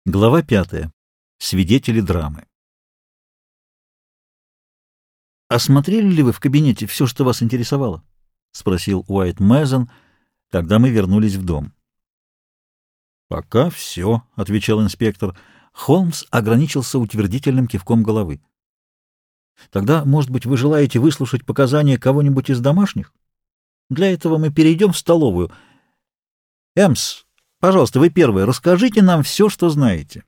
Глава 5. Свидетели драмы. «Осмотрели ли вы в кабинете все, что вас интересовало?» — спросил Уайт Мэзон, когда мы вернулись в дом. «Пока все», — отвечал инспектор. Холмс ограничился утвердительным кивком головы. «Тогда, может быть, вы желаете выслушать показания кого-нибудь из домашних? Для этого мы перейдем в столовую. Эмс, пожалуйста, вы первые, расскажите нам все, что знаете».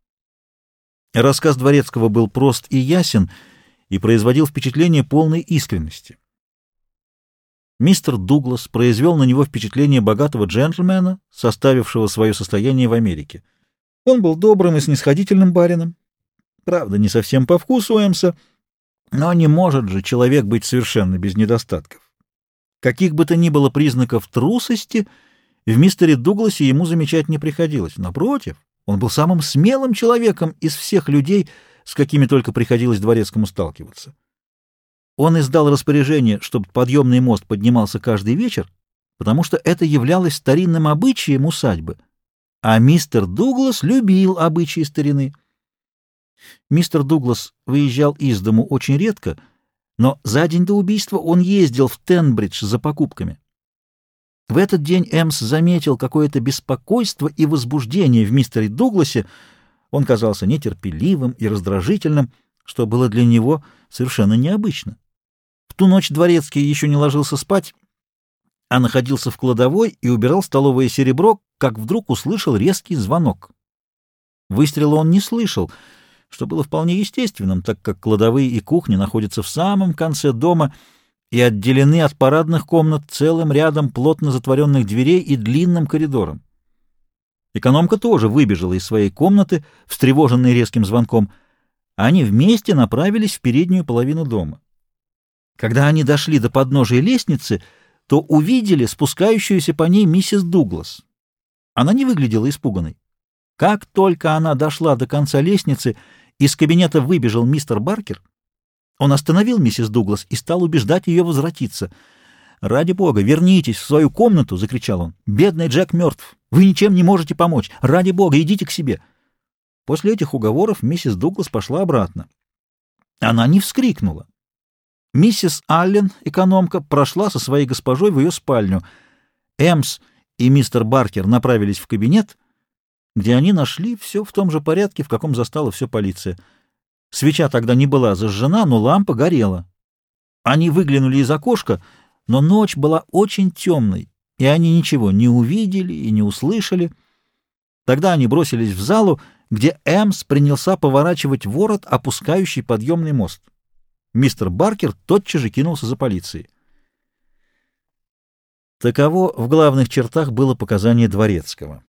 Рассказ Дворецкого был прост и ясен и производил впечатление полной искренности. Мистер Дуглас произвел на него впечатление богатого джентльмена, составившего свое состояние в Америке. Он был добрым и снисходительным барином. Правда, не совсем по вкусу Эмса, но не может же человек быть совершенно без недостатков. Каких бы то ни было признаков трусости в мистере Дугласе ему замечать не приходилось. Напротив, он был самым смелым человеком из всех людей, с какими только приходилось Дворецкому сталкиваться. Он издал распоряжение, чтобы подъемный мост поднимался каждый вечер, потому что это являлось старинным обычаем усадьбы, а мистер Дуглас любил обычаи старины. Мистер Дуглас выезжал из дому очень редко, но за день до убийства он ездил в Тенбридж за покупками. В этот день Эмс заметил какое-то беспокойство и возбуждение в мистере Дугласе. Он казался нетерпеливым и раздражительным, что было для него совершенно необычно. В ту ночь Дворецкий еще не ложился спать, а находился в кладовой и убирал столовое серебро, как вдруг услышал резкий звонок. Выстрела он не слышал, что было вполне естественным, так как кладовые и кухни находятся в самом конце дома и отделены от парадных комнат целым рядом плотно затворенных дверей и длинным коридором. Экономка тоже выбежала из своей комнаты, встревоженной резким звонком. Они вместе направились в переднюю половину дома. Когда они дошли до подножия лестницы, то увидели спускающуюся по ней миссис Дуглас. Она не выглядела испуганной. Как только она дошла до конца лестницы, из кабинета выбежал мистер Баркер. Он остановил миссис Дуглас и стал убеждать ее возвратиться. «Ради бога, вернитесь в свою комнату!» — закричал он. «Бедный Джек мертв! Вы ничем не можете помочь! Ради бога, идите к себе!» После этих уговоров миссис Дуглас пошла обратно. Она не вскрикнула. Миссис Аллен, экономка, прошла со своей госпожой в ее спальню. Эмс и мистер Баркер направились в кабинет, где они нашли все в том же порядке, в каком застала все полиция. Свеча тогда не была зажжена, но лампа горела. Они выглянули из окошка, но ночь была очень темной, и они ничего не увидели и не услышали. Тогда они бросились в залу, где Эмс принялся поворачивать ворот, опускающий подъемный мост. Мистер Баркер тотчас же кинулся за полицией. Таково в главных чертах было показание Дворецкого.